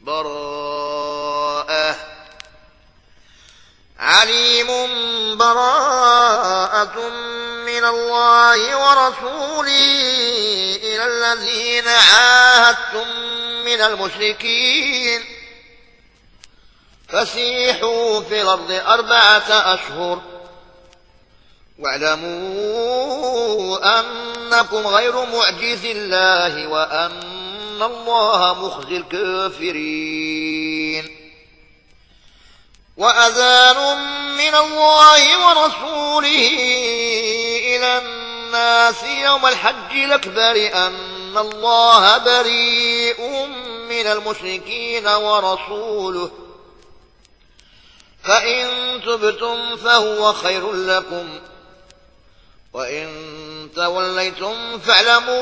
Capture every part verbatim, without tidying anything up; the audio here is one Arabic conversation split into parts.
براءة عليم براءة من الله ورسوله إلى الذين عاهدتم من المشركين فسيحوا في الأرض أربعة أشهر واعلموا أنكم غير معجز الله وأن الله مخزي الكافرين وأذان من الله ورسوله إلى الناس يوم الحج الأكبر أن الله بريء من المشركين ورسوله فإن تبتم فهو خير لكم وإن توليتم فاعلموا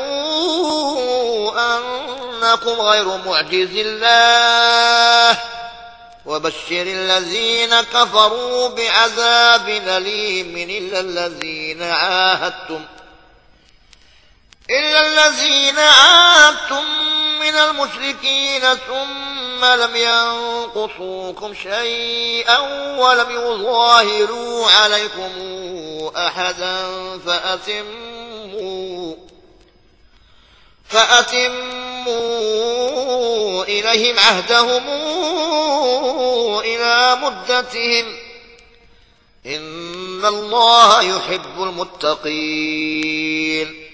أنكم غير معجز الله وبشر الذين كفروا بعذاب أليم إلا الذين عاهدتم إلا الذين عاهدتم من المشركين ثم لم ينقصوكم شيئا ولم يظاهروا عليكم أحدا فأتموا فأتموا إليهم عهدهم إلى مدتهم إن الله يحب المتقين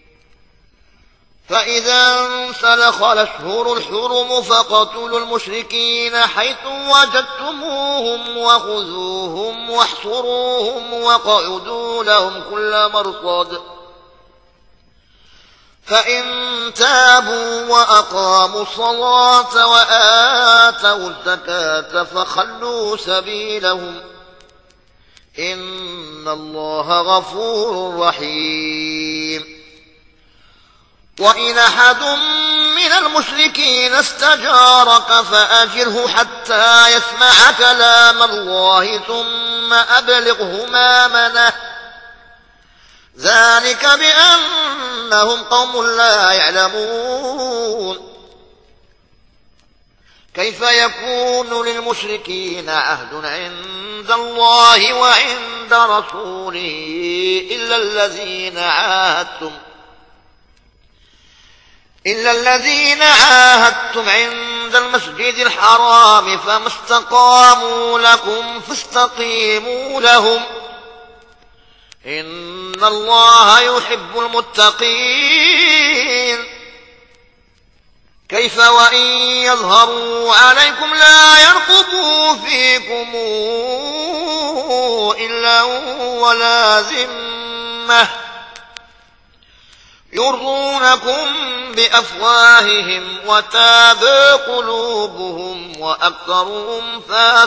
فإذا انسلخ الأشهر الحرم فاقتلوا المشركين حيث وجدتموهم وخذوهم واحصروهم واقعدوا لهم كل مرصد فإن تابوا وأقاموا الصلاة وآتوا الزكاة فخلوا سبيلهم إن الله غفور رحيم وإن أحد من المشركين استجارك فأجره حتى يسمع كلام الله ثم أبلغه مأمنه ذلك بأنهم قوم لا يعلمون كيف يكون للمشركين عهد عند الله وعند رسوله إلا الذين عاهدتم إلا الذين عاهدتم عند المسجد الحرام فما استقاموا لكم فاستقيموا لهم إن الله يحب المتقين كيف وإن يظهروا عليكم لا يرقبوا فيكم إلا ولا ذمة يرضونكم بأفواههم وتابى قلوبهم وأكثرهم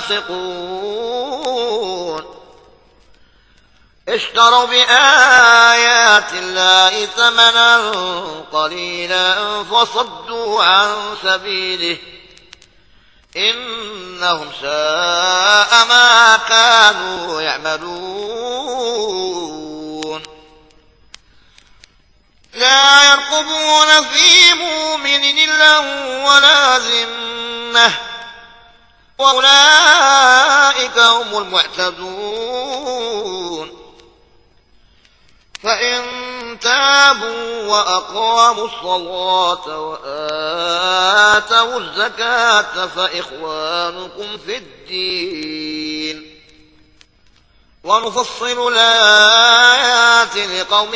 فاسقون اشتروا بآيات الله ثمنا قليلا فصدوا عن سبيله إنهم ساء ما كانوا يعملون لا يرقبون في مؤمن إلا ولا ذمة وأولئك هم المعتدون فإن تابوا وأقاموا الصلاة وآتوا الزكاة فإخوانكم في الدين ونفصل الآيات لقوم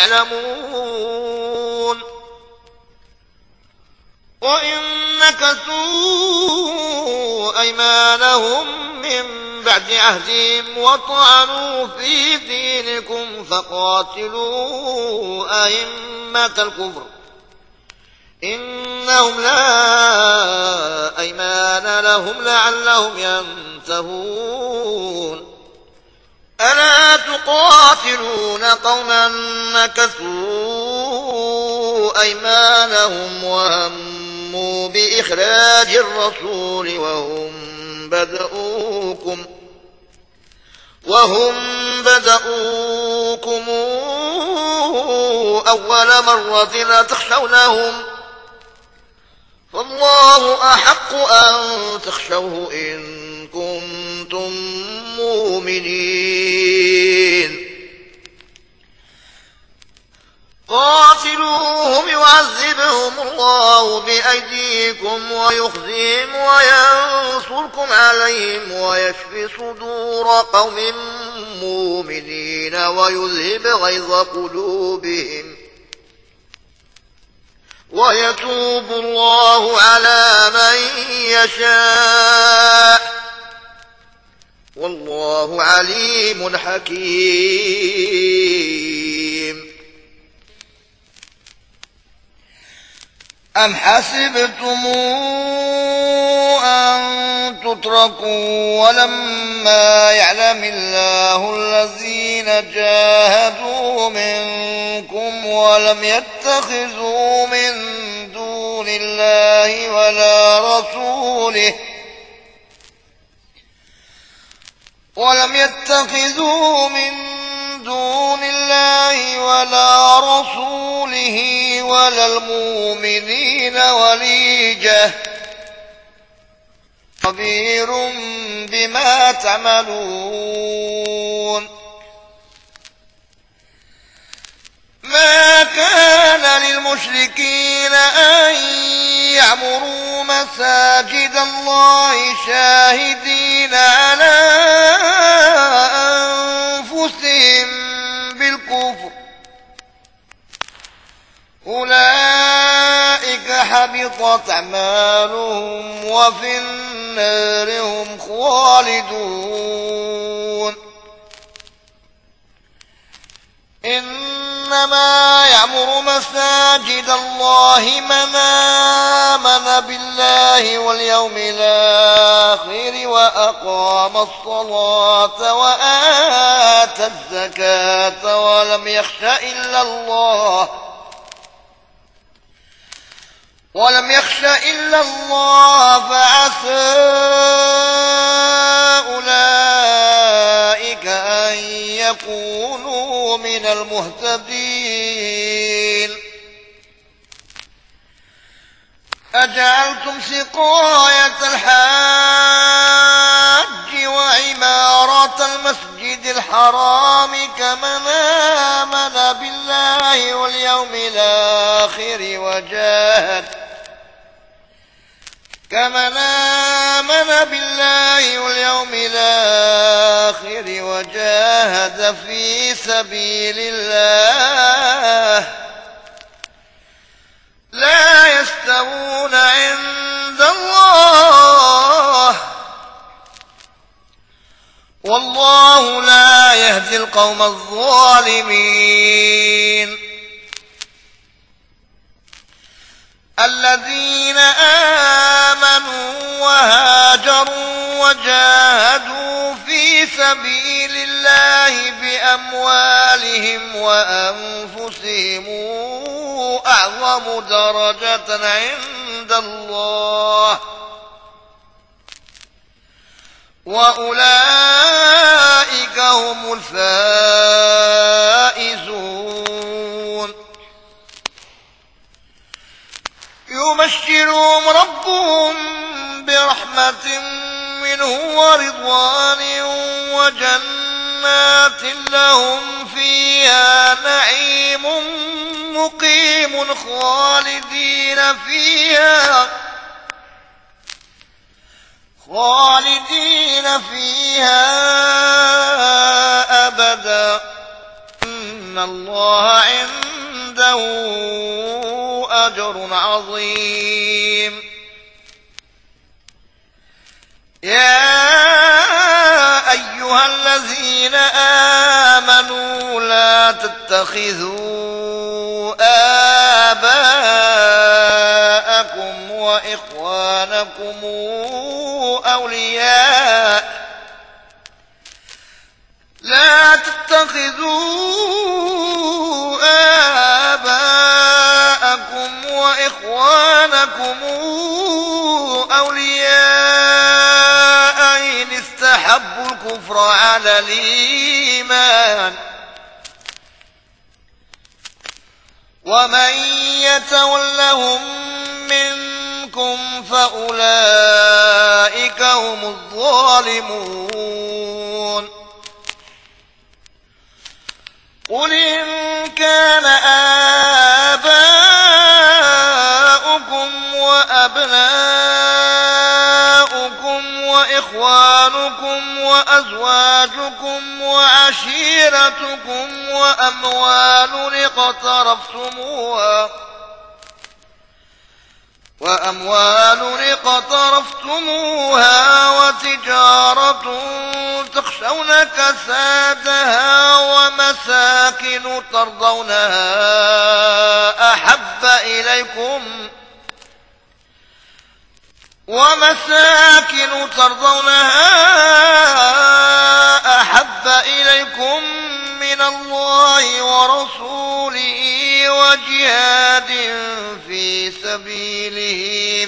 يعلمون وإن نكثوا أيمانهم من بعد عهدهم وطعنوا في دينكم فقاتلوا أئمة الكفر إنهم لا أيمان لهم لعلهم ينتهون ألا تقاتلون قوما نكثوا أيمانهم وهموا بإخراج الرسول وهم بدؤوكم وهم بدؤوكم أول مرة لا تخشونهم فالله أحق أن تخشوه إن كنتم مؤمنين قاتلوهم يعذبهم الله بأيديكم ويخزيهم وينصركم عليهم ويشفي صدور قوم مؤمنين ويذهب غيظ قلوبهم ويتوب الله على من يشاء والله عليم حكيم أم حسبتم أن تتركوا ولما يعلم الله الذين جاهدوا منكم ولم يتخذوا من دون الله ولا رسوله ولم يتخذوا من دون الله ولا رسوله ولا المؤمنين وليجة خبير بما تعملون ما كان للمشركين أن يعمروا مساجد الله شاهدين على أنفسهم بالكفر أولئك حبطت أعمالهم وفي النار هم خالدون إنما يعمر مساجد الله من آمن بالله واليوم الآخر وأقام الصلاة وآتى الزكاة ولم يخش إلا الله ولم يخش إلا الله فعسى أولئك أن يكونوا من المهتدين أجعلتم سقاية الحاج وعمارة المسجد الحرام كمن آمن بالله واليوم الآخر وجاهد كمن آمن بالله واليوم الآخر وجاهد في سبيل الله لا يستوون عند الله والله لا يهدي القوم الظالمين الذين آمنوا وهاجروا وجاهدوا في سبيل الله بأموالهم وأنفسهم أعظم درجة عند الله وأولئك هم الفائزون يبشرهم ربهم برحمة منه ورضوان وجنات لهم فيها نعيم مقيم خالدين فيها خالدين فيها أبدا إن الله عنده أجر عظيم يا أيها الذين آمنوا لا تتخذوا آباءكم وإخوانكم أولياء لا تتخذوا آباءكم وإخوانكم أولياء إن استحبوا الكفر على الإيمان ومن يتولهم منكم منكم فأولئك هم الظالمون. قل إن كان آباؤكم وأبناؤكم وإخوانكم وأزواجكم وعشيرتكم وأموال اقترفتموها وأموال اقترفتموها وتجارة تخشون كسادها ومساكن ترضونها أحب إليكم ومساكن ترضونها أحب إليكم من الله ورسوله وجهاد في سبيله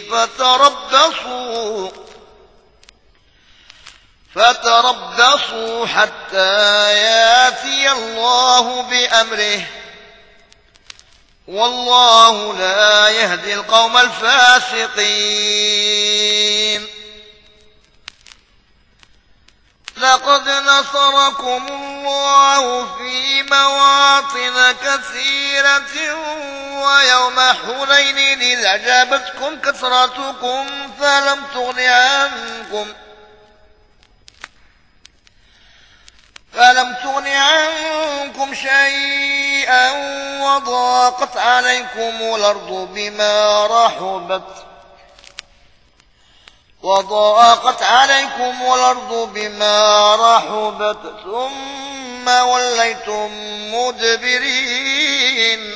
فتربصوا فتربصوا حتى ياتي الله بأمره والله لا يهدي القوم الفاسقين. لقد نصركم الله في مواطن كثيرة ويوم حنين إذ أعجبتكم كثرتكم فلم تغن عنكم فلم تغن عنكم شيئا وضاقت عليكم الأرض بما رحبت وضاقت عليكم الأرض بما رحبت ثم وليتم مدبرين.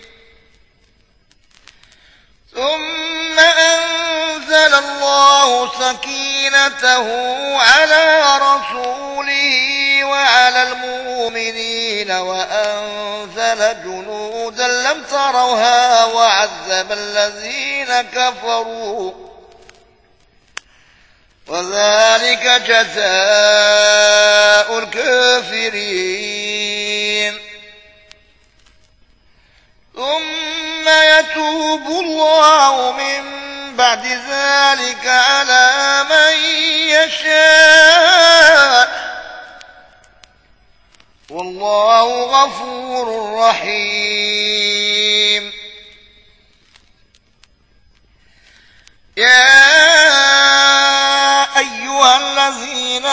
ثم أنزل الله سكينته على رسوله وعلى المؤمنين وأنزل جنودا لم تروها وعذب الذين كفروا وذلك جزاء الكافرين. ثم يتوب الله من بعد ذلك على من يشاء والله غفور رحيم. يا أيها الذين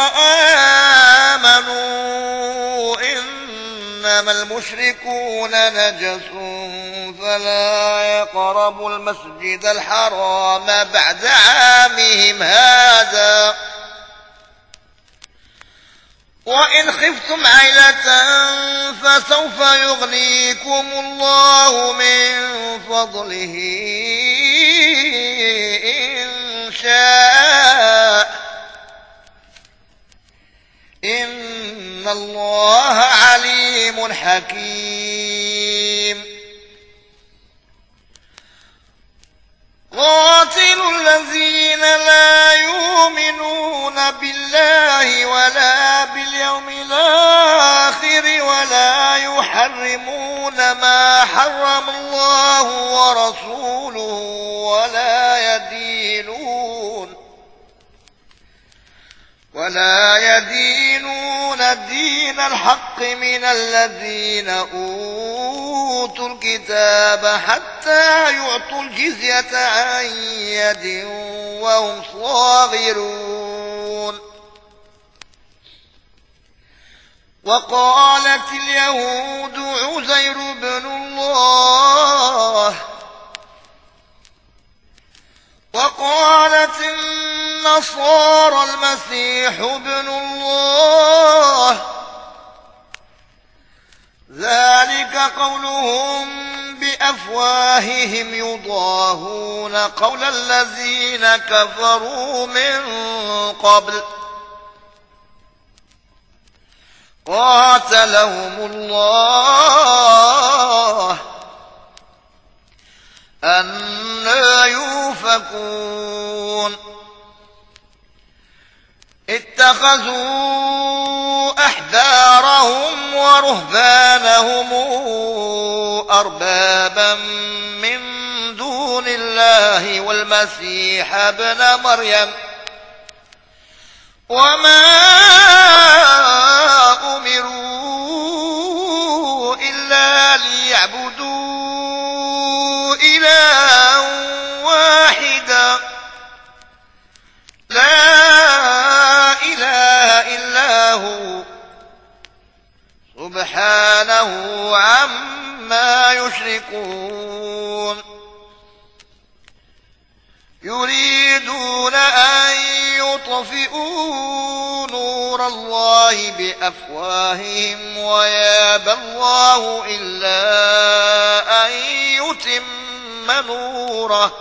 آمنوا إنما المشركون نجس فلا يقربوا المسجد الحرام بعد عامهم هذا وإن خفتم عيلة فسوف يغنيكم الله من فضله إن شاء إن الله عليم حكيم. قاتلوا الذين لا يؤمنون بالله ولا باليوم الآخر ولا يحرمون ما حرم الله ورسوله ولا يدينون ولا يدينون دين الحق من الذين أوتوا الكتاب حتى يعطوا الجزية عن يد وهم صاغرون. وقالت اليهود عزير بن الله وقالت النصارى المسيح ابن الله ذلك قولهم بأفواههم يضاهون قول الذين كفروا من قبل قاتلهم الله أنى يؤفكون. اتخذوا أحبارهم ورهبانهم أربابا من دون الله الله والمسيح ابن مريم وما أمروا إلا ليعبدوا إلها واحدا لا إله إلا هو سبحانه عما يشركون يريدون أن يطفئوا نور الله بأفواههم ويابى الله إلا أن يتم نوره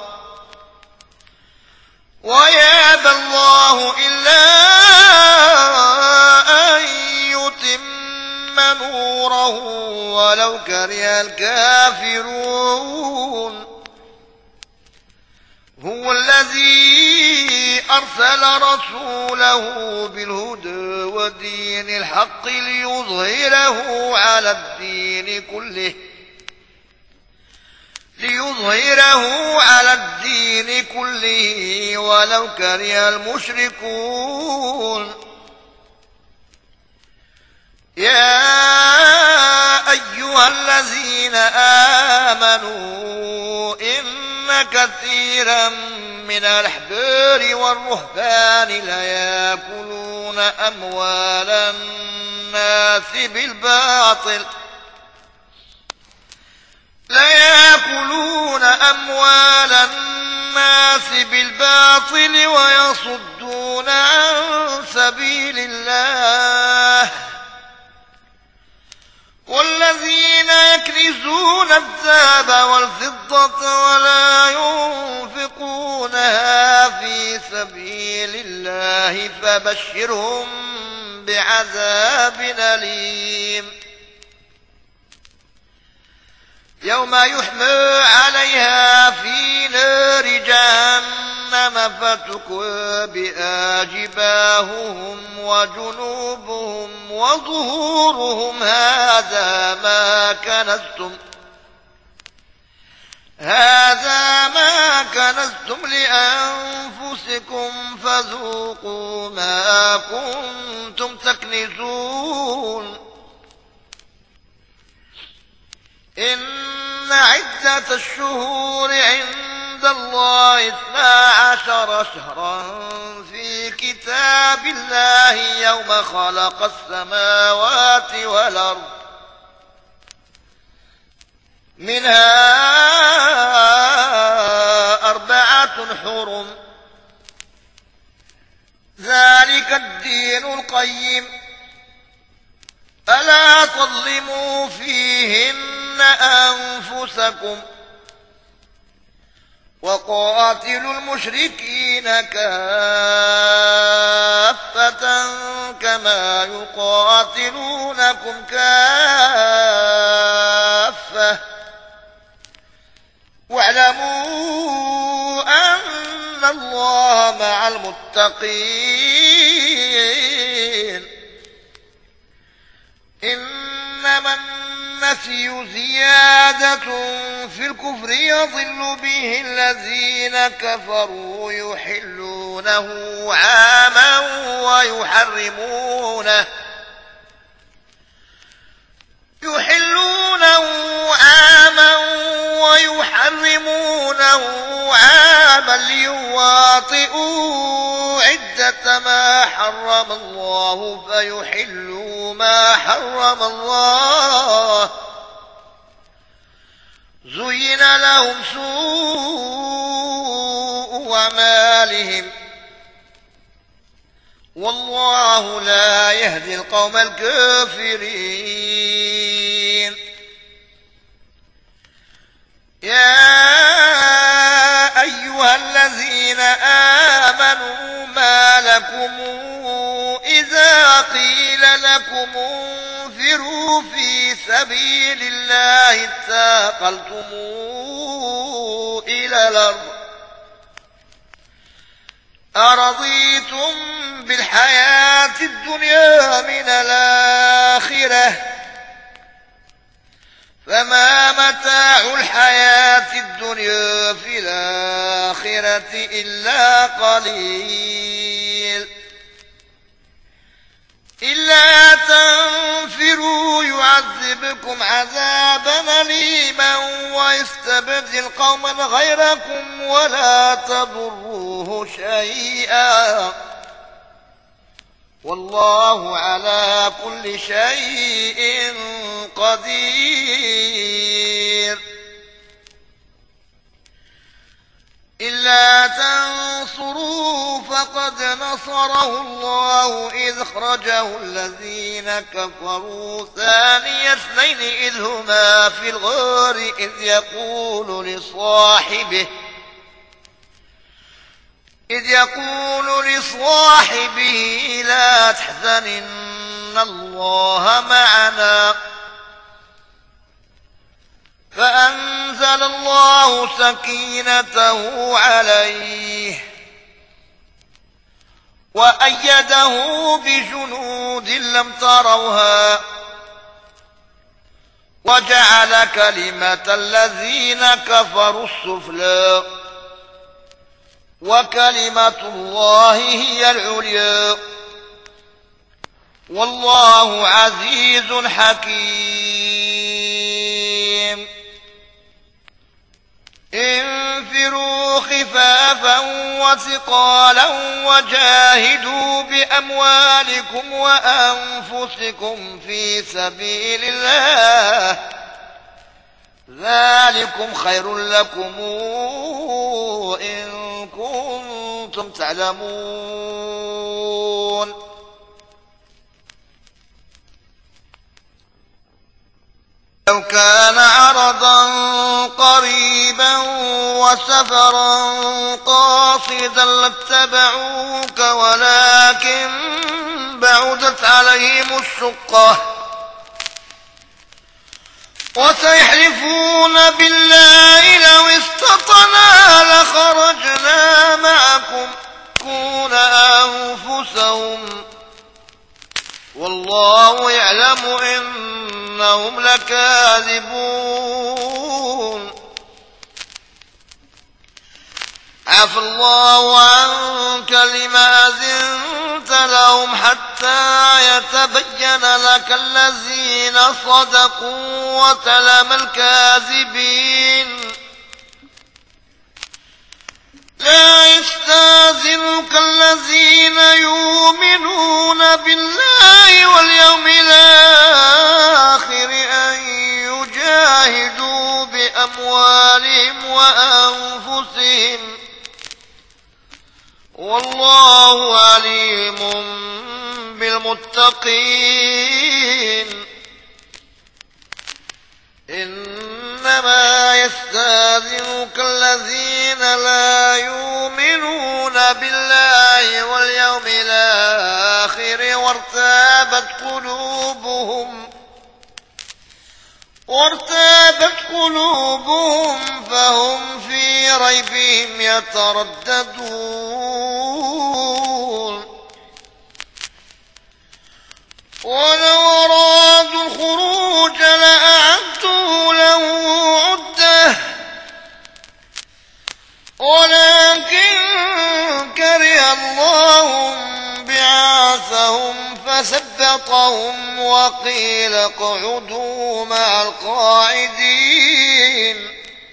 ويابى الله إلا أن يتم نوره ولو كره الكافرون هو الذي أرسل رسوله بالهدى ودين الحق ليظهره على الدين كله ليظهره على الدين كله ولو كره المشركون يا أيها الذين آمنوا إن كثيرا من الأحبار والرهبان ليأكلون أموال الناس بالباطل ليأكلون أموال الناس بالباطل ويصدون عن سبيل الله والذين يكنزون الذهب والفضة ولا ينفقونها في سبيل الله فبشرهم بعذاب أليم يوم يحمى عليها في نار جهنم فتكوى بها جباههم وجنوبهم وظهورهم هذا ما كنزتم هذا ما كنزتم لأنفسكم فذوقوا ما كنتم تكنزون إن عدة الشهور عند الله اثنا عشر شهرا في كتاب الله يوم خلق السماوات والأرض منها أربعة حرم ذلك الدين القيم فلا تظلموا فيهن أنفسكم وقاتلوا المشركين كافة كما يقاتلونكم كافة واعلموا أن الله مع المتقين إنما النسي زيادة في الكفر يضل به الذين كفروا يحلونه عاما ويحرمونه يحلونه عاما ويحرمونه عاما ليواطئوا عدة ما حرم الله فيحلوا ما حرم الله زين لهم سوء أعمالهم والله لا يهدي القوم الكافرين يا أيها الذين آمنوا ما لكم إذا قيل لكم انفروا في سبيل الله اثاقلتم إلى الأرض أرضيتم بالحياة الدنيا من الآخرة فما متاع الحياة الدنيا في الآخرة إلا قليل إلا تنفروا يعذبكم عذابا أليما ويستبدل قوما غيركم ولا تضروه شيئا والله على كل شيء قدير. إلا تنصروا فقد نصره الله إذ أخرجه الذين كفروا ثاني اثنين إذ هما في الغار إذ يقول لصاحبه إذ يقول لصاحبه لا تحزن إن الله معنا فأنزل الله سكينته عليه وأيده بجنود لم تروها وجعل كلمة الذين كفروا السفلى وكلمة الله هي العليا والله عزيز حكيم. انفروا خفافا وثقالا وجاهدوا بأموالكم وأنفسكم في سبيل الله ذلكم خير لكم إن كنتم تعلمون. لو كان عرضا قريبا وسفرا قاصدا لاتبعوك ولكن بعدت عليهم الشقة وسيحلفون بالله لو استطعنا لخرجنا معكم يزكون أنفسهم والله يعلم إنهم لكاذبون. عفى الله عنك لما أذنت لهم حتى يتبين لك الذين صدقوا وتعلم الكاذبين. لا يستأذنك الذين يؤمنون بالله واليوم الآخر أن يجاهدوا بأموالهم وأنفسهم والله عليم بالمتقين. إنما يستأذنك الذين لا يؤمنون بالله واليوم الآخر وارتابت قلوبهم وارتابت قلوبهم فهم في ريبهم يترددون. ولو أرادوا الخروج لأعدوا له عدة ولكن كره الله بعاثهم فثبطهم وقيل اقعدوا مع القاعدين.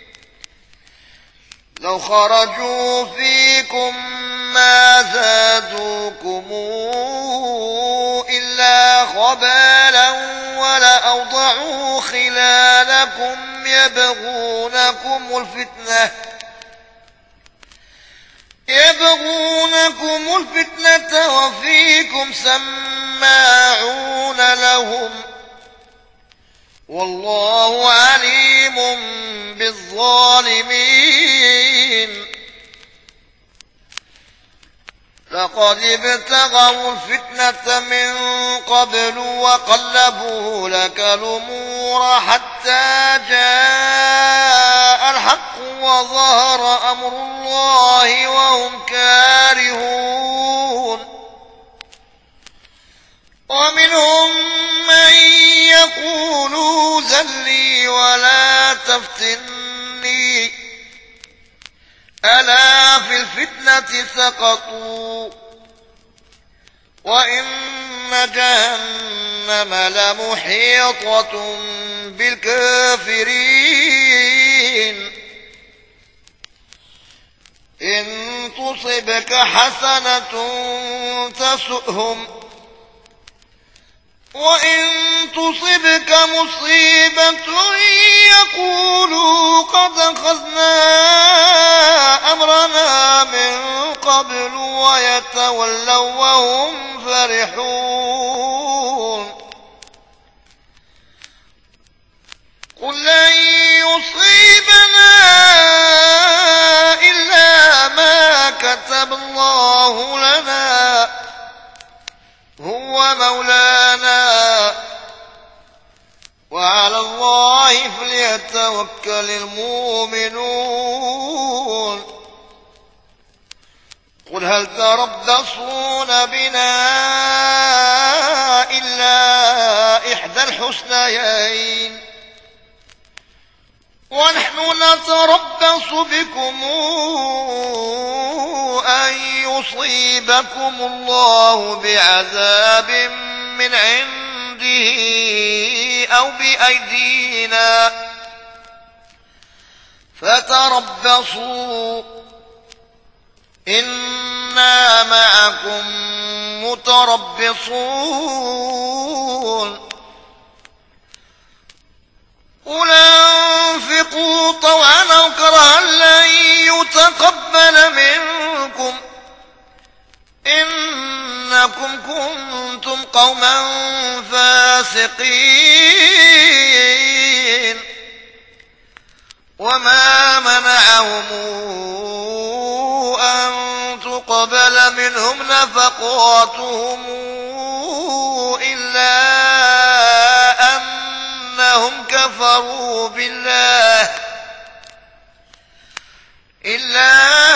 لو خرجوا فيكم ما زادوكم إلا خبالا ولأوضعوا خلالكم يبغونكم الفتنة يبغونكم الفتنة وفيكم سماعون لهم والله عليم بالظالمين. لقد ابتغوا الفتنة من قبل وقلبوا لك الأمور حتى جاء الحق وظهر أمر الله وهم كارهون. ومنهم من يقول ذل لي ولا تفتني ألا في الفتنة سقطوا وإن جهنم لمحيطة بالكافرين إن تصبك حسنة تسؤهم وإن تصبك مصيبة يقولوا قد أخذنا أمرنا من قبل ويتولوا وهم فرحون قل لن يصيبنا إلا ما كتب الله لنا هو مولانا وعلى الله فليتوكل المؤمنون قل هل تربصون بنا إلا إحدى الحسنيين ونحن نتربص بكم أن يصيبكم الله بعذاب من عنده أو بأيدينا فتربصوا إنا معكم متربصون قل انفقوا طوعا أو كرها لن يتقبل منكم إنكم كنتم قوما فاسقين وما منعهم أن تقبل منهم نفقاتهم إلا أنهم كفروا بالله إلا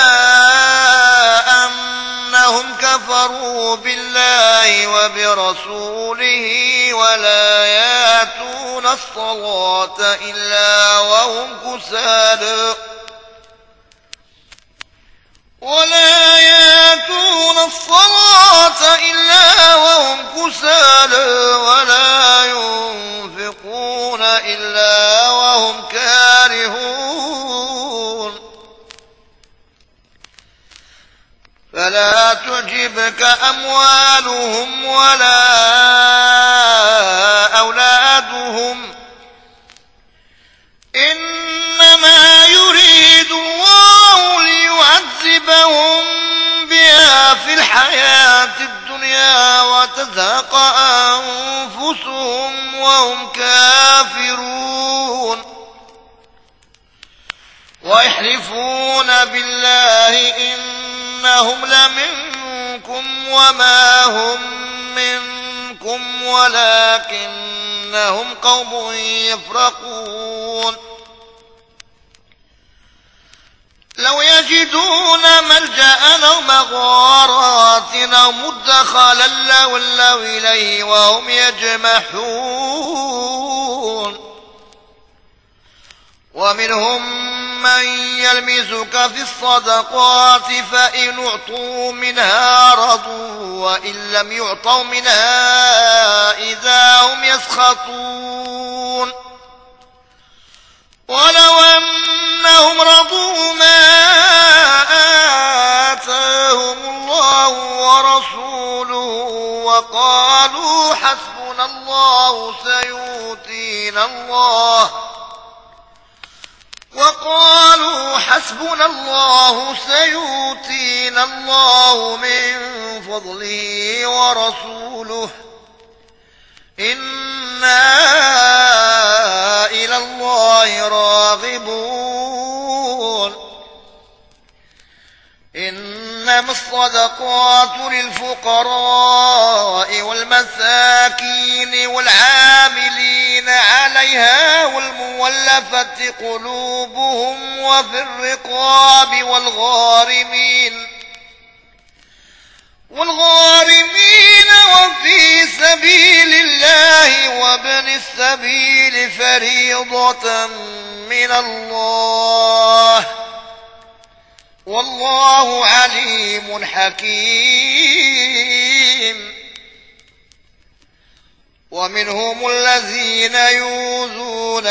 أنهم كفروا بالله وبرسوله ولا يأتون الصلاة إلا وهم كسالى ولا يأتون الصلاة إلا وهم كسالى ولا ينفقون إلا وهم كارهون فلا تعجبك أموالهم ولا أولادهم إنما يريد الله ليعذبهم بها في الحياة الدنيا وتزهق أنفسهم وهم كافرون ويحلفون بالله إنهم لمنكم وما هم منكم ولكنهم قوم يفرقون لو يجدون ملجأ أو مغارات أو مدخلا لولوا إليه وهم يجمحون ومنهم من يلمزك في الصدقات فإن أعطوا منها رضوا وإن لم يعطوا منها إذا هم يسخطون ولو أنهم رضوا ما آتاهم الله ورسوله وقالوا حسبنا الله سيؤتينا الله وقالوا حسبنا الله سيؤتينا الله من فضله ورسوله إنا إلى الله راغبون إنما الصدقات للفقراء والمساكين والعاملين عليها والمولفة قلوبهم وفي الرقاب والغارمين والغارمين وفي سبيل الله وابن السبيل فريضة من الله والله عليم حكيم. ومنهم الذين يؤذون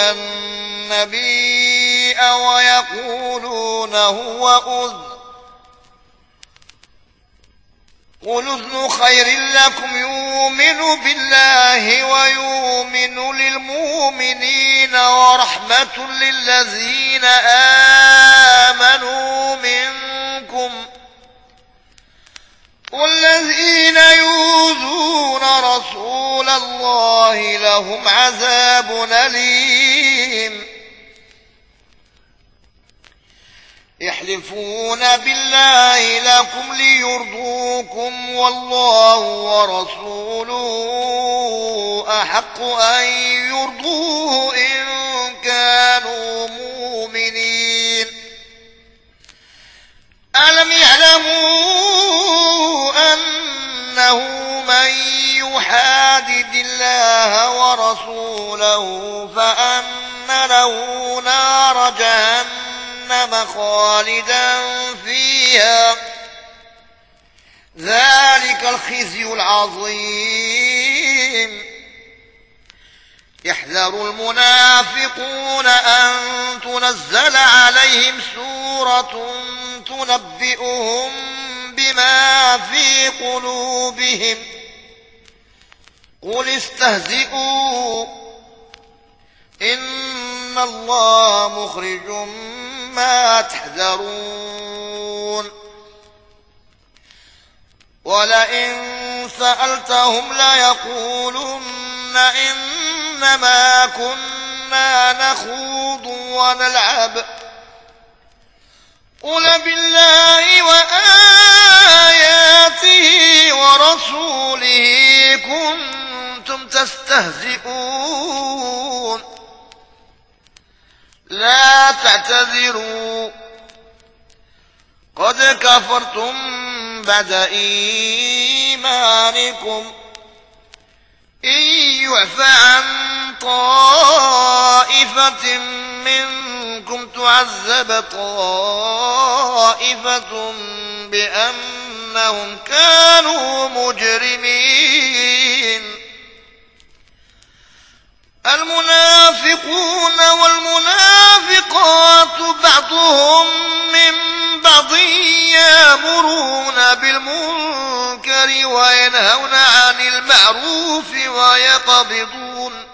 النبي ويقولون هو أذن قل أذن خير لكم يؤمن بالله ويؤمن للمؤمنين ورحمة للذين آمنوا منكم والذين يؤذون رسول الله لهم عذاب أليم. يحلفون بالله لكم ليرضوكم والله ورسوله أحق أن يرضوه إن كانوا مؤمنين. ألم يعلموا أنه من يحادد الله ورسوله فأن له نار جهنم خالدا فيها ذلك الخزي العظيم. يحذر المنافقون أن تنزل عليهم سورة تنبئهم بما في قلوبهم قل استهزئوا إن الله مخرج ما تحذرون. ولئن سألتهم ليقولن إنما كنا نخوض ونلعب قل بالله وآياته ورسوله كنتم تستهزئون لا تعتذروا قد كفرتم بعد إيمانكم إن يعف عن طائفة منكم تعذب طائفة بأنهم كانوا مجرمين. المنافقون والمنافقات بعضهم من بعض يأمرون بالمنكر وينهون عن المعروف ويقبضون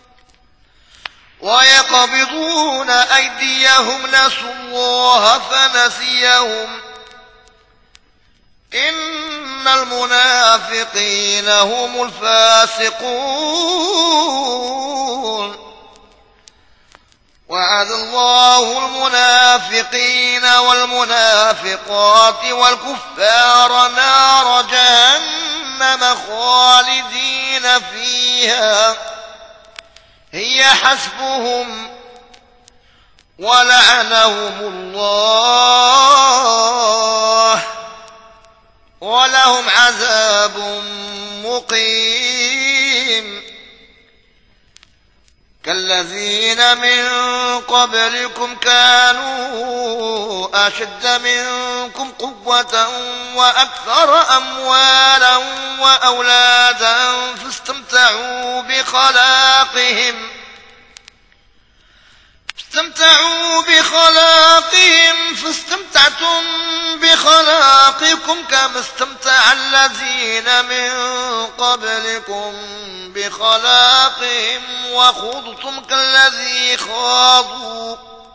ويقبضون أيديهم نسوا الله فنسيهم إن المنافقين هم الفاسقون. وعد الله المنافقين والمنافقات والكفار نار جهنم خالدين فيها هي حسبهم ولعنهم الله ولهم عذاب مقيم. كالذين من قبلكم كانوا أشد منكم قوة وأكثر أموالا وأولادا فاستمتعوا بخلاقهم استمتعوا بخلاقهم فاستمتعتم بخلاقكم كما استمتع الذين من قبلكم بخلاقهم وخضتم كالذي خاضوا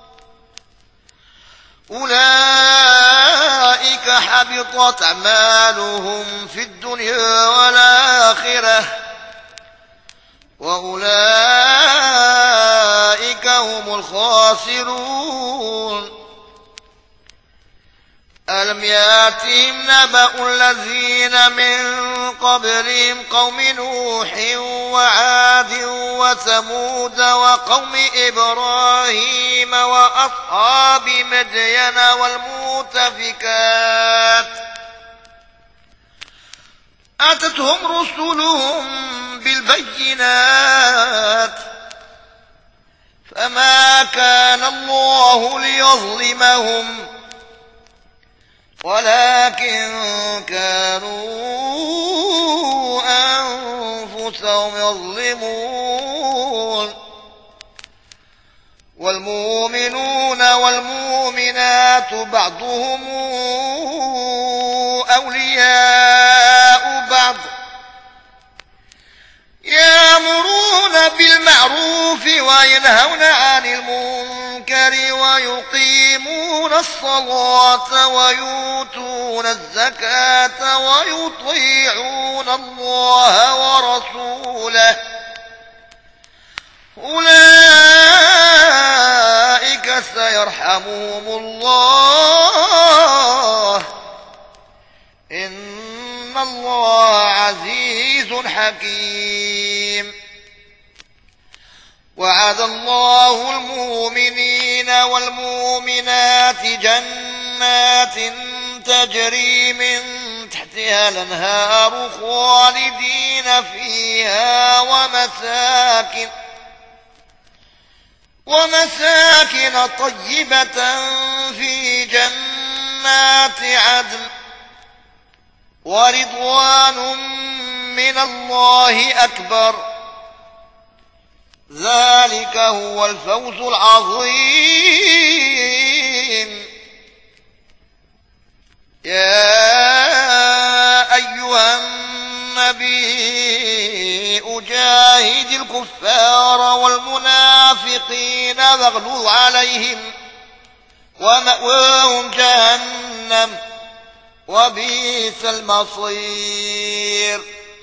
أولئك حبطت أعمالهم في الدنيا والآخرة وأولئك هم الخاسرون. ألم ياتهم نبأ الذين من قبلهم قوم نوح وعاد وثمود وقوم إبراهيم وأصحاب مدين والمؤتفكات أتتهم رسلهم بالبينات فما كان الله ليظلمهم ولكن كانوا أنفسهم يظلمون والمؤمنون والمؤمنات بعضهم أولياء بعض يأمرون بالمعروف وينهون عن المنكر ويقيمون الصلاة ويؤتون الزكاة ويطيعون الله ورسوله أولئك سيرحمهم الله إن الله عزيز حكيم وعد الله المؤمنين والمؤمنات جنات تجري من تحتها الأنهار خالدين فيها ومساكن ومساكن طيبة في جنات عدن ورضوان من الله أكبر ذلك هو الفوز العظيم يا أيها النبي أجاهد الكفار والمنافقين واغلظ عليهم ومأواهم جهنم وبئس المصير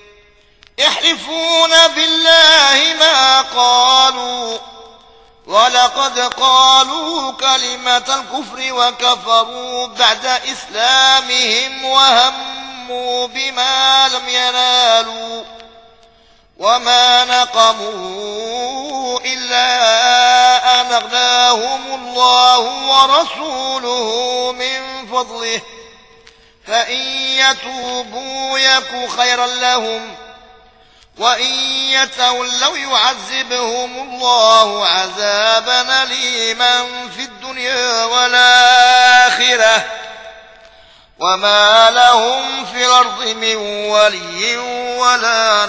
يحلفون بالله ما قالوا ولقد قالوا كلمة الكفر وكفروا بعد إسلامهم وهموا بما لم ينالوا وما نقموا إلا أن أغناهم الله ورسوله من فضله فإن يتوبوا يك خيرا لهم وإن يتولوا يعذبهم الله عذابا أليما في الدنيا والآخرة وما لهم في الأرض من ولي ولا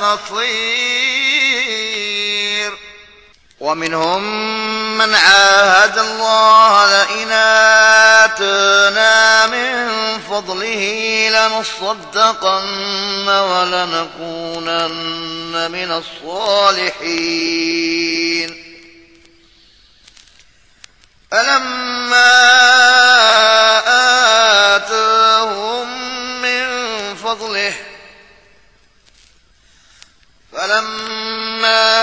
نصير ومنهم من عاهد الله لئن آتانا من فضله لنصدقن ولنكونن من الصالحين فلما آتاهم من فضله فلما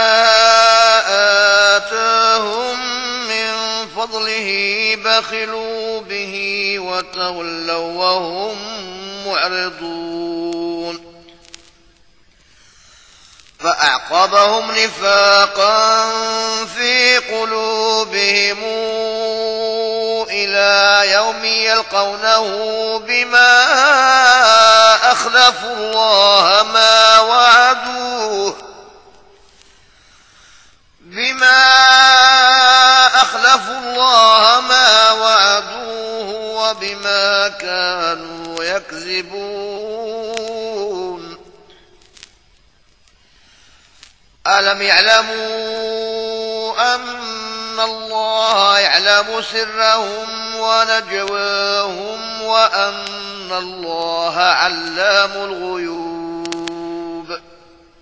آتاهم من فضله بخلوا به وتولوا وهم معرضون فأعقبهم نفاقا في قلوبهم إلى يوم يلقونه بما أخلفوا الله ما وعدوه بما أخلفوا الله ما وعدوه وبما كانوا يكذبون ألم يعلموا أن الله يعلم سرهم ونجواهم وأن الله علام الغيوب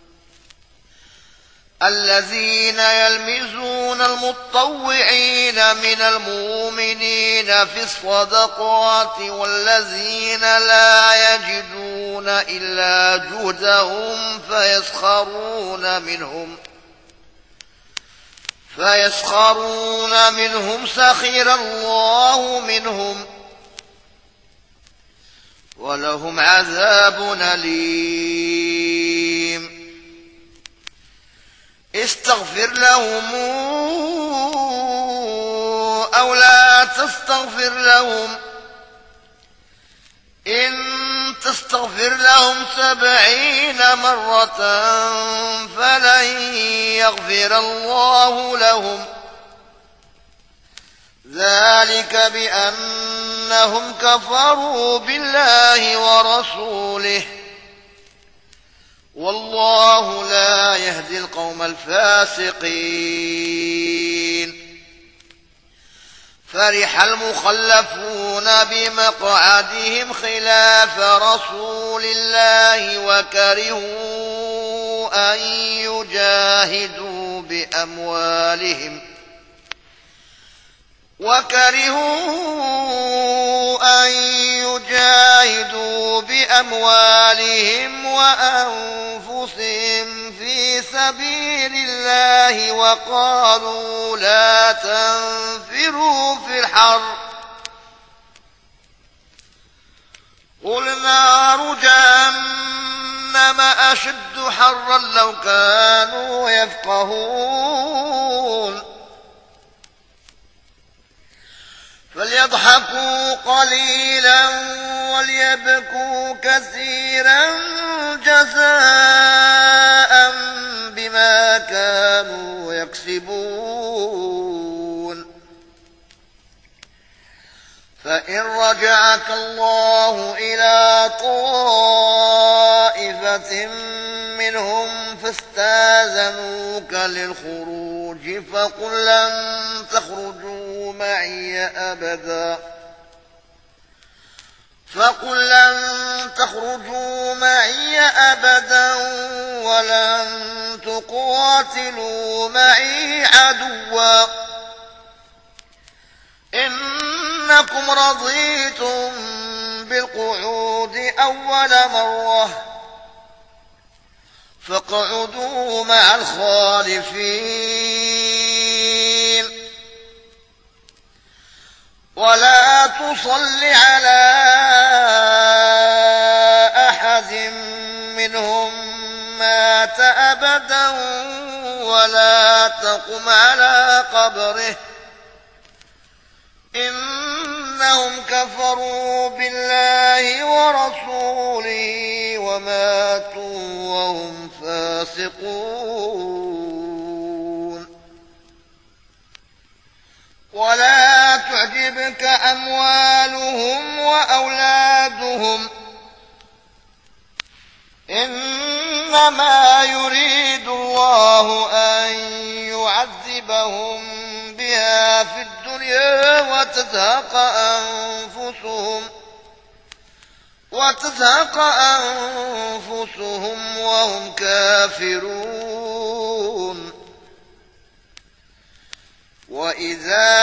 الذين يلمزون المطوعين من المؤمنين في الصدقات والذين لا يجدون إلا جهدهم فيسخرون منهم فيسخرون منهم سخر الله منهم ولهم عذاب أليم استغفر لهم أو لا تستغفر لهم إن تستغفر لهم سبعين مرة فلن يغفر الله لهم ذلك بأنهم كفروا بالله ورسوله والله لا يهدي القوم الفاسقين. فرح المخلفون بمقعدهم خلاف رسول الله وكرهوا أن يجاهدوا بأموالهم وكرهوا أن يجاهدوا بأموالهم وأنفسهم في سبيل الله وقالوا لا تنفروا في الحر قل نار جهنم أشد حرا لو كانوا يفقهون. فليضحكوا قليلا وليبكوا كثيرا جزاء بما كانوا يكسبون. فإن رجعك الله إلى طائفة منهم فاستاذنوك للخروج فقل لن تخرجوا معي أبدا فقل لن تخرجوا معي أبدا ولن تقاتلوا معي عدوا إنكم رضيتم بالقعود أول مرة فاقعدوا مع الخالفين ولا تصل على أحد منهم مات أبدا ولا تقم على قبره إنهم كفروا بالله ورسوله وماتوا وهم فاسقون. ولا تعجبك أموالهم وأولادهم إنما يريد الله أن يعذبهم بها في الدنيا وتزهق أنفسهم وتزهق أنفسهم وهم كافرون. وإذا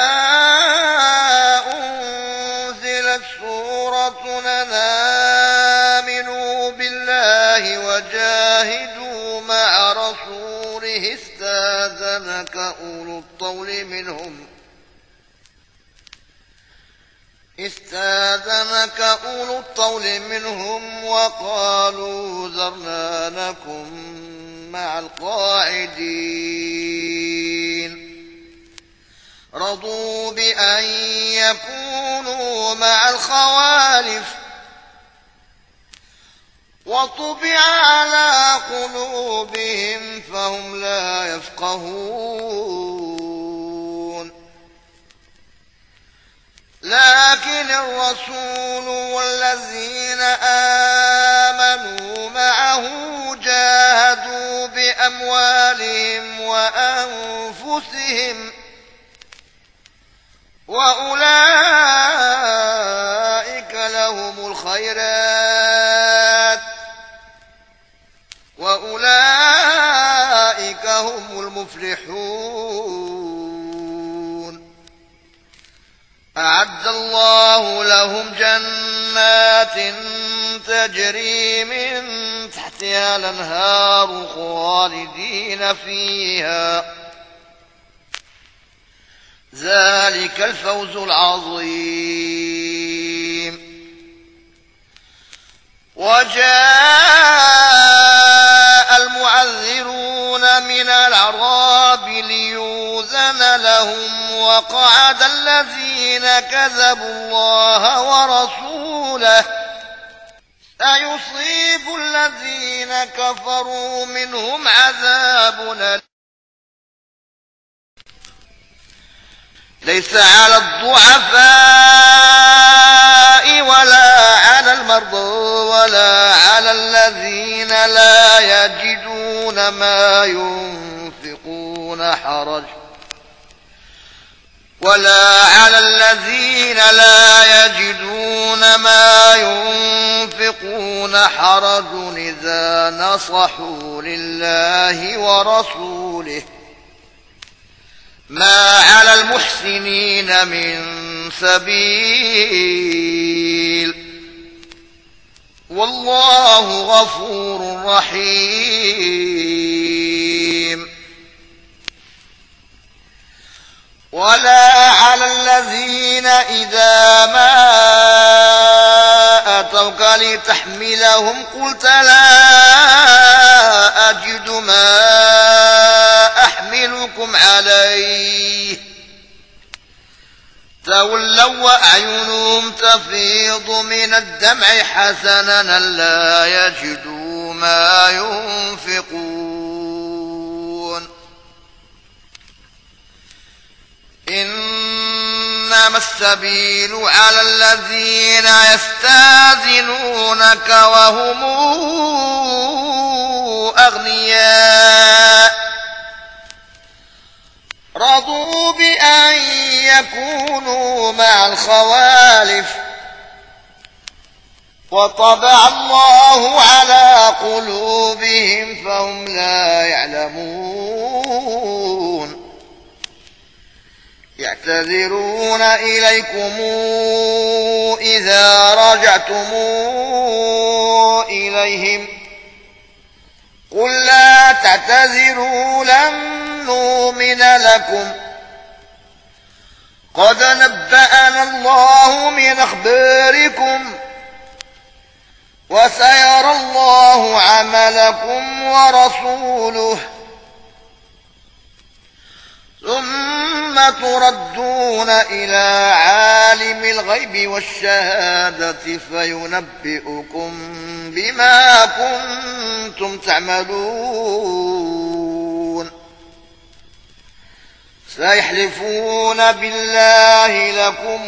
أنزلت سورة أن آمنوا بالله وجاهدوا مع رسوله استاذنك أولو الطول منهم استاذنك أولو الطول منهم وقالوا ذرنا نكن مع القاعدين رضوا بأن يكونوا مع الخوالف وطبع على قلوبهم فهم لا يفقهون. لكن الرسول والذين آمنوا معه جاهدوا بأموالهم وأنفسهم وأولئك لهم الخيرات وأولئك هم المفلحون. أعد الله لهم جنات تجري من تحتها الأنهار خالدين فيها ذلك الفوز العظيم. وجاء المعذرون من الأعراب ليؤذن لهم وقعد الذين كذبوا الله ورسوله سيصيب الذين كفروا منهم عذاب أليم ليس على الضعفاء ولا على المرضى ولا على الذين لا يجدون ما ينفقون حرج ولا على الذين لا يجدون ما ينفقون حرج إذا نصحوا لله ورسوله ما على المحسنين من سبيل والله غفور رحيم. ولا على الذين إذا ما أتوك لتحملهم قلت لا أجد ما أحملكم عليه تولوا وأعينهم تفيض من الدمع حسنا لا يجدوا ما ينفقون. إنما السبيل على الذين يستاذنونك وهم أغنياء رضوا بأن يكونوا مع الخوالف وطبع الله على قلوبهم فهم لا يعلمون. يعتذرون إليكم إذا رجعتم إليهم قل لا تعتذروا لن نؤمن لكم قد نبأنا الله من أخباركم وسيرى الله عملكم ورسوله ثم تردون إلى عالم الغيب والشهادة فينبئكم بما كنتم تعملون. سيحلفون بالله لكم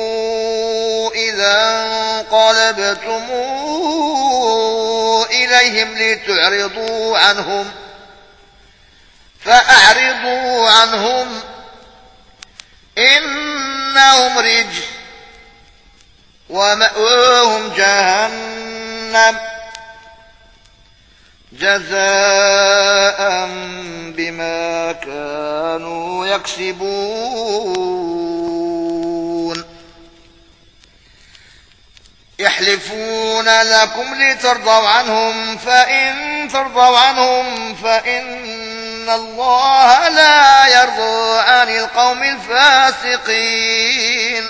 إذا انقلبتم إليهم لتعرضوا عنهم فأعرضوا عنهم إنهم رجس ومأواهم جهنم جزاء بما كانوا يكسبون. يحلفون لكم لترضوا عنهم فإن ترضوا عنهم فإن إن الله لا يرضى عن القوم الفاسقين.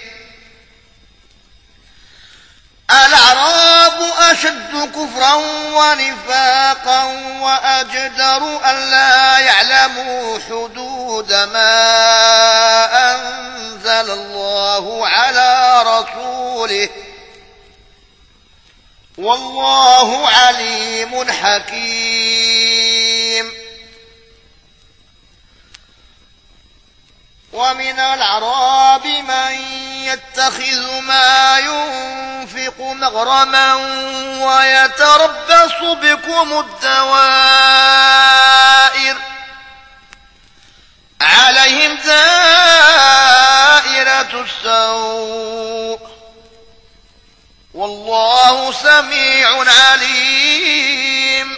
الأعراب أشد كفرا ونفاقا وأجدر ألا يعلموا حدود ما أنزل الله على رسوله والله عليم حكيم. ومن الأعراب من يتخذ ما ينفق مغرما ويتربص بكم الدوائر عليهم دائرة السوء والله سميع عليم.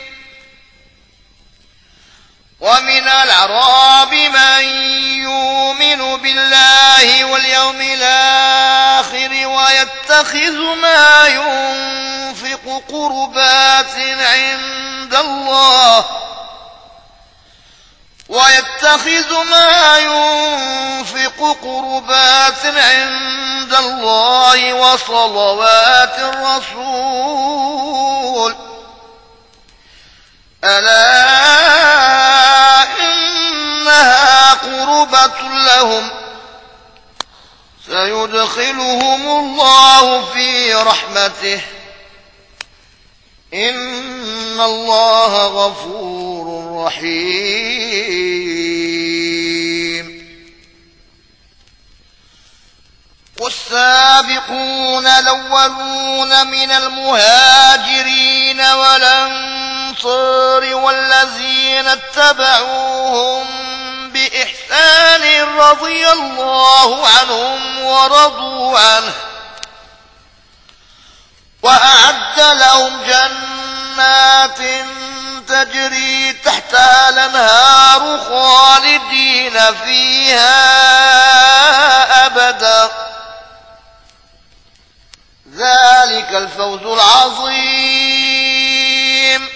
ومن الأعراب من يؤمن بالله واليوم الآخر ويتخذ ما ينفق قربات عند الله ويتخذ ما ينفق قربات عند الله وصلوات الرسول ألا إنها قربة لهم سيدخلهم الله في رحمته إن الله غفور رحيم. والسابقون الأولون من المهاجرين والأنصار والذين اتبعوهم بإحسان رضي الله عنهم ورضوا عنه وأعد لهم جنات تجري تحتها الأنهار خالدين فيها أبدا ذلك الفوز العظيم.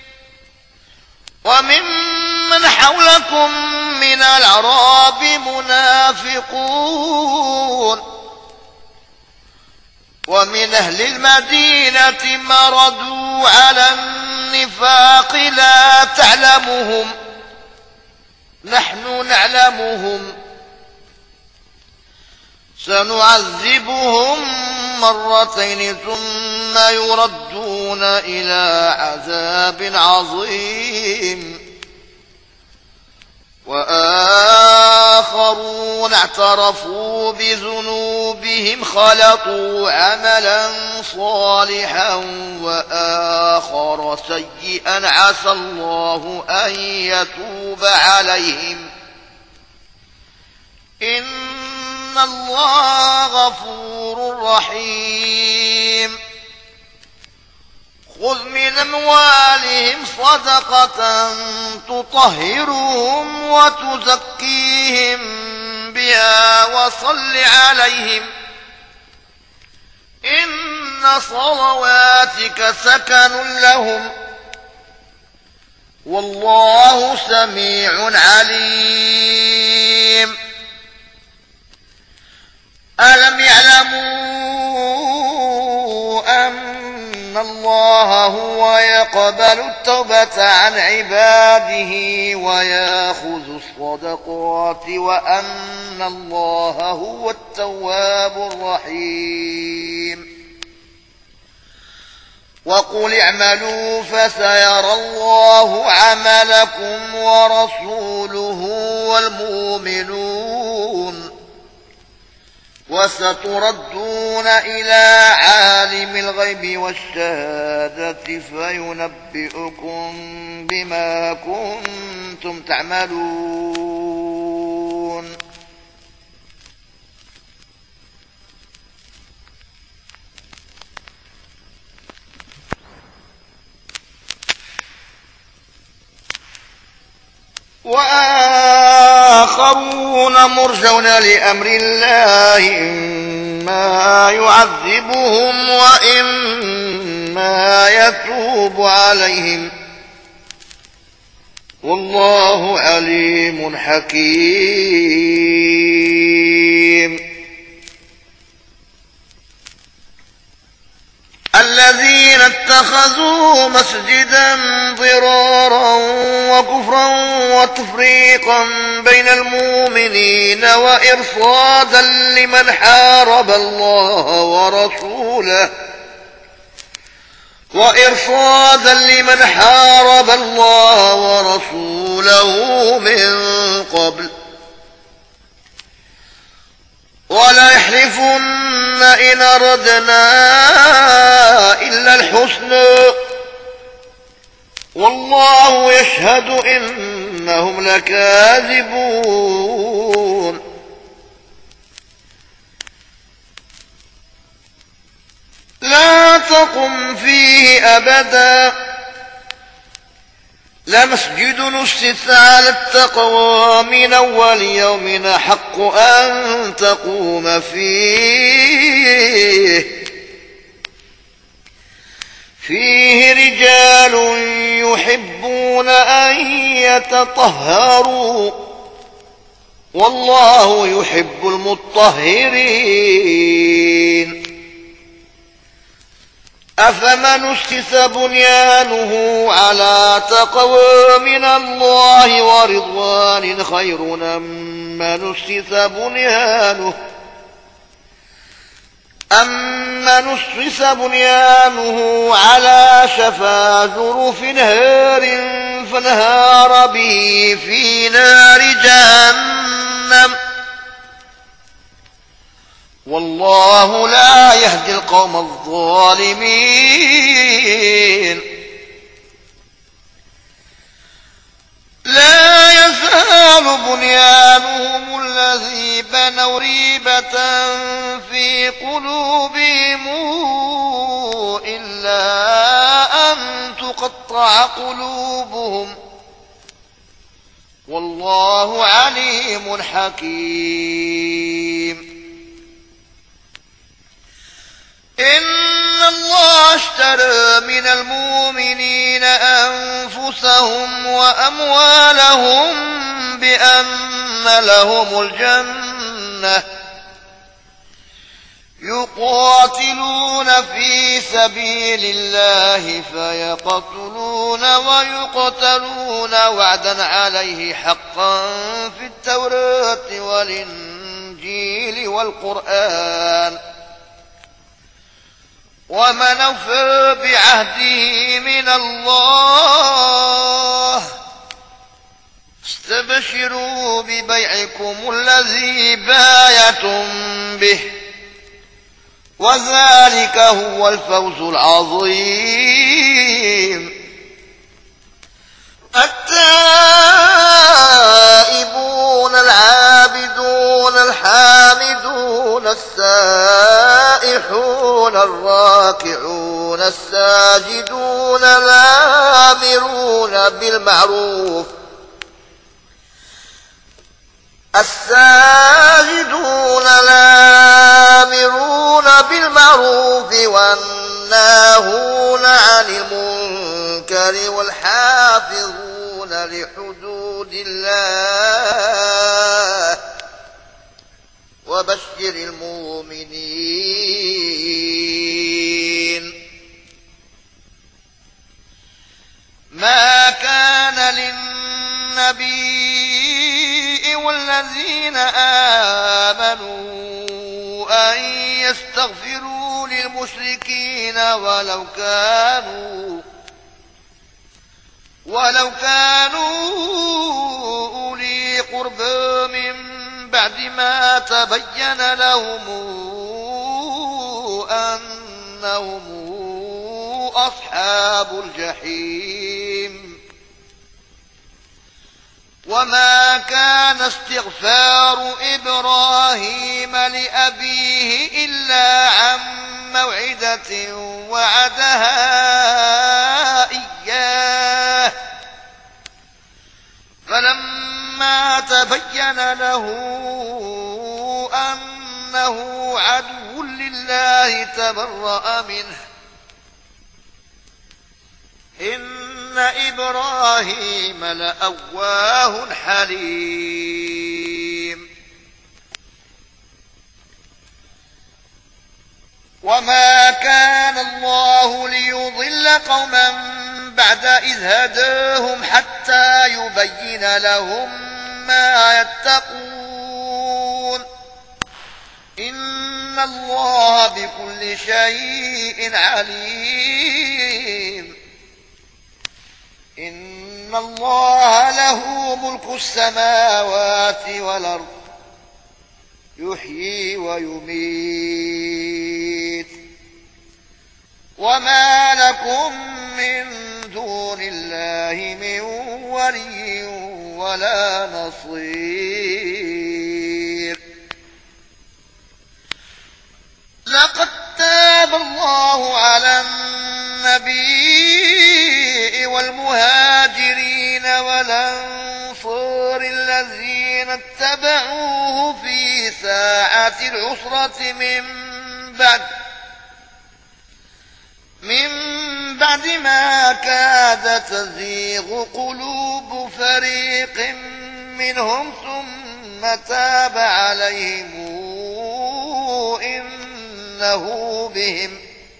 وممن حولكم من الأعراب منافقون ومن أهل المدينة مردوا على النفاق لا تعلمهم نحن نعلمهم سنعذبهم مرتين ثم يردون إلى عذاب عظيم وآخرون اعترفوا بذنوبهم خلطوا عملا صالحا وآخر سيئا عسى الله أن يتوب عليهم إن الله غفور رحيم. خذ من أموالهم صدقة تطهرهم وتزكيهم بها وصل عليهم إن صلواتك سكن لهم والله سميع عليم. ألم يعلموا أن الله هو يقبل التوبة عن عباده ويأخذ الصدقات وأن الله هو التواب الرحيم. وقل اعملوا فسيرى الله عملكم ورسوله والمؤمنون وستردون إلى عالم الغيب والشهادة فينبئكم بما كنتم تعملون. وآخرون مرجون لأمر الله إما يعذبهم وإما يتوب عليهم والله عليم حكيم. الذين اتخذوا مسجدا ضرارا وكفرا وتفريقا بين المؤمنين وإرصادا لمن حارب الله ورسوله وإرصادا لمن حارب الله ورسوله من قبل ولا يحلفن إن أردنا إلا الحسنى والله يشهد إنهم لكاذبون. لا تقم فيه أبدا لمسجد أسس على التقوى من أول يوم أحق أن تقوم فيه فيه رجال يحبون أن يتطهروا والله يحب المطهرين. أفمن أسس بنيانه على تقوى من الله ورضوان خير أم من أسس بنيانه أمن أسس بنيانه على شفا جرف نهار فانهار به في نار جهنم والله لا يهدي القوم الظالمين. لا يزال بنيانهم الذي بنوا ريبة في قلوبهم إلا أن تقطع قلوبهم والله عليم حكيم. إن الله اشترى من المؤمنين أنفسهم وأموالهم بأن لهم الجنة يقاتلون في سبيل الله فيقتلون ويقتلون وعدا عليه حقا في التوراة والإنجيل والقرآن ومن أوفى بعهده من الله استبشروا ببيعكم الذي بايعتم به وذلك هو الفوز العظيم. التائبون العابدون الحامدون السائحون الراكعون الساجدون الآمرون بالمعروف الساجدون الآمرون بالمعروف والناهون عن المنكر والحافظون لحدود الله وبشر المؤمنين. ما كان للنبي والذين آمنوا أن يستغفروا للمشركين ولو كانوا ولو كانوا أولي قربى من بعد ما تبين لهم أنهم أصحاب الجحيم. وما كان استغفار إبراهيم لأبيه إلا عن موعدة وعدها إياه فلما تبين له أنه عدو لله تبرأ منه إن إبراهيم لأواه حليم. وما كان الله ليضل قوما بعد إذ هداهم حتى يبين لهم ما يتقون إن الله بكل شيء عليم. إن الله له ملك السماوات والأرض يحيي ويميت وما لكم من دون الله من ولي ولا نصير. لقد تاب الله على النبي والمهاجرين والأنصار الذين اتبعوه في ساعة العسرة من بعد من بعد ما كاد تزيغ قلوب فريق منهم ثم تاب عليهم إنه بهم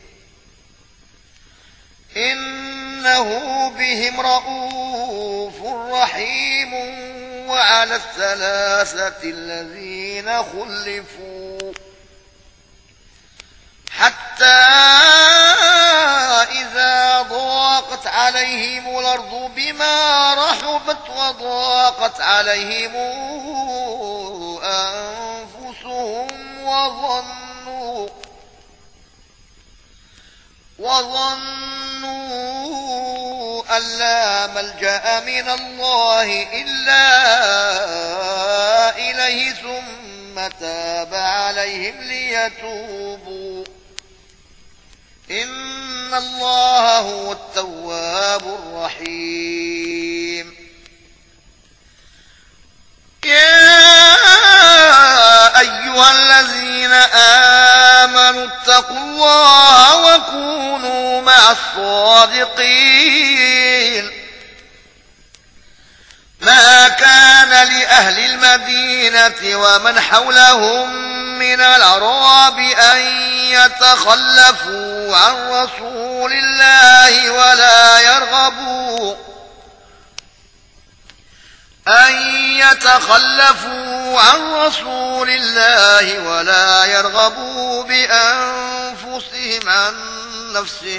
إنه بهم رءوف رحيم. وعلى الثلاثة الذين خلفوا حتى إذا ضاقت عليهم الأرض بما رحبت وضاقت عليهم أنفسهم وظنوا وظنوا أن لا ملجأ من الله إلا إليه ثم تاب عليهم ليتوبوا إن الله هو التواب الرحيم. يا أيها الذين آمنوا اتقوا الله وكونوا مع الصادقين. ما كان لأهل المدينة ومن حولهم من الأعراب أن يتخلفوا عن رسول الله ولا يرغبوا أن يتخلفوا عن رسول الله ولا يرغبوا بأنفسهم عن نفسه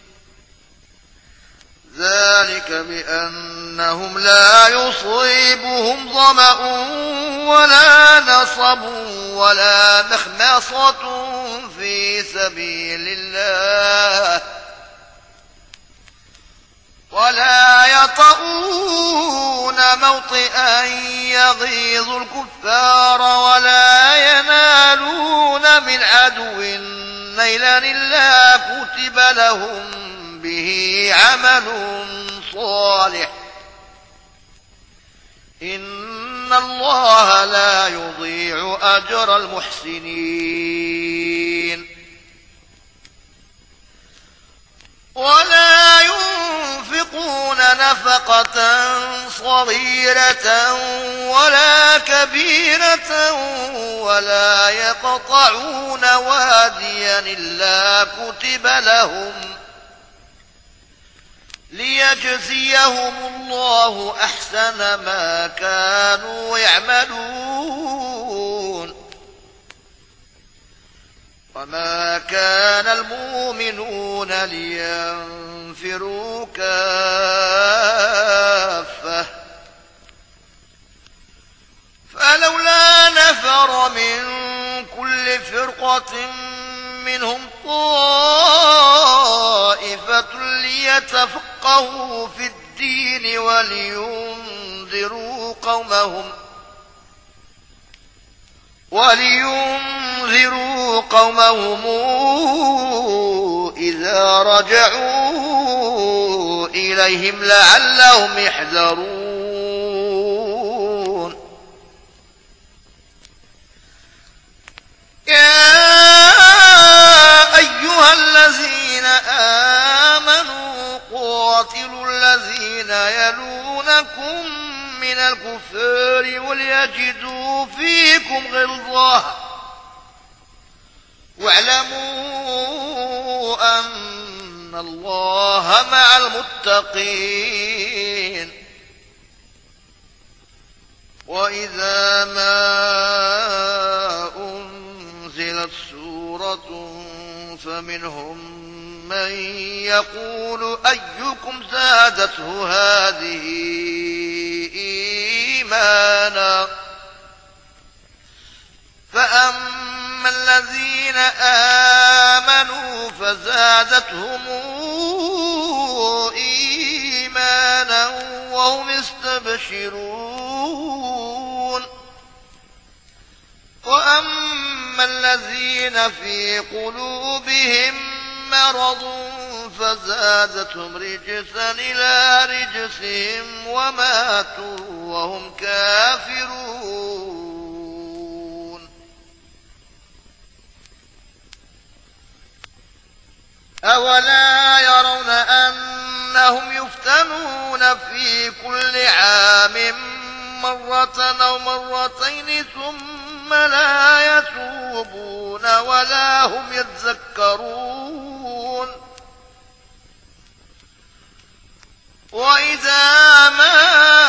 ذلك بأنهم لا يصيبهم ظمأ ولا نصب ولا مخمصة في سبيل الله ولا يطؤون موطئا يغيظ الكفار ولا ينالون من عدو نيلا إلا كتب لهم به عمل صالح إن الله لا يضيع أجر المحسنين. ولا ينفقون نفقة صغيرة ولا كبيرة ولا يقطعون واديا إلا كتب لهم ليجزيهم الله أحسن ما كانوا يعملون. وما كان المؤمنون لينفروا كافة فلولا نفر من كل فرقة منهم طائفة ليتفقهوا في الدين ولينذروا قومهم ولينذروا قومهم إذا رجعوا إليهم لعلهم يحذرون. يا أيها الذين آمنوا قاتلوا الذين يلونكم من الكفار وليجدوا فيكم غلظة واعلموا أن الله مع المتقين. وإذا ما أنزلت سورة فمنهم من يقول أيكم زادته هذه إيمانا فأما الذين آمنوا فزادتهم إيمانا وهم يستبشرون. وأما الذين في قلوبهم مرض فزادتهم رجسا إلى رجسهم وماتوا وهم كافرون. أولا يرون أنهم يفتنون في كل عام مرة أو مرتين ثم لا يتوبون ولا هم يتذكرون. وإذا ما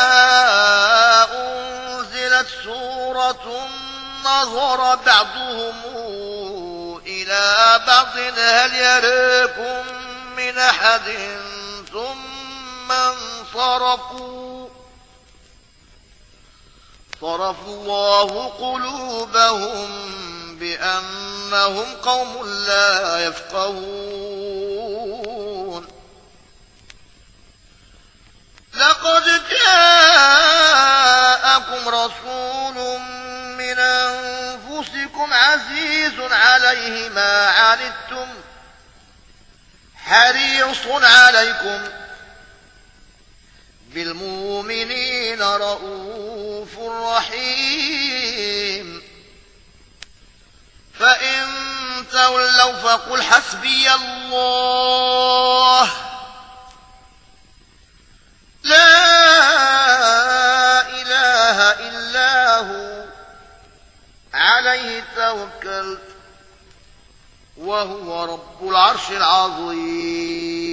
أنزلت سورة نظر بعضهم إلى بعض هل يراكم من أحد ثم انصرفوا صرف الله قلوبهم بأنهم قوم لا يفقهون لقد جاءكم رسول من أنفسكم عزيز عليه ما عنتم حريص عليكم بالمؤمنين رؤوف رحيم فإن تولوا فقل حسبي الله لا إله إلا هو عليه توكلت وهو رب العرش العظيم